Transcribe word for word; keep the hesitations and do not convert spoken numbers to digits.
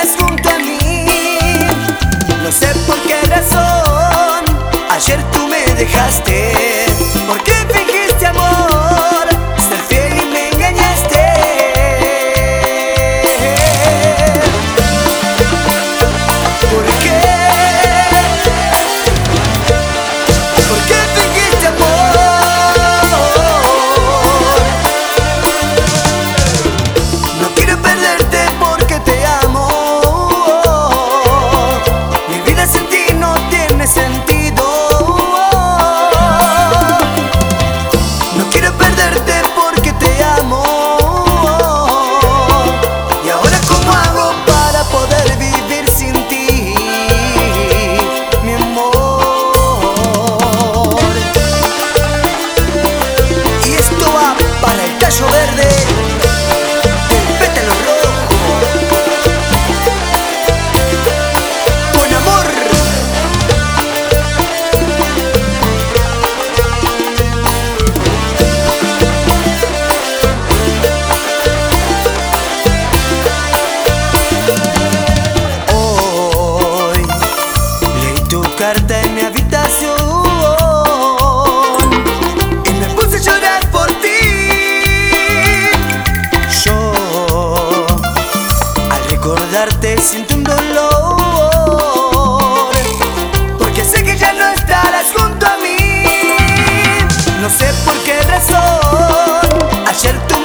estarás junto a mí. No sé por qué razón ayer tú me dejaste. ¿Por qué fingiste amor? Ser fiel y me engañaste. ¿Por qué? ¿Por qué fingiste amor? No quiero perderte porque te amo. Mi vida sin ti no tiene sentido. No quiero perderte porque te amo. Y ahora ¿cómo hago para poder vivir sin ti, mi amor? Y esto va para el tallo verde, el pétalo rojo, con amor. Hoy leí tu carta en mi habitación y me puse a llorar por ti. Yo, al recordarte, siento un dolor, porque sé que ya no estarás junto a mí. No sé por qué razón ayer tú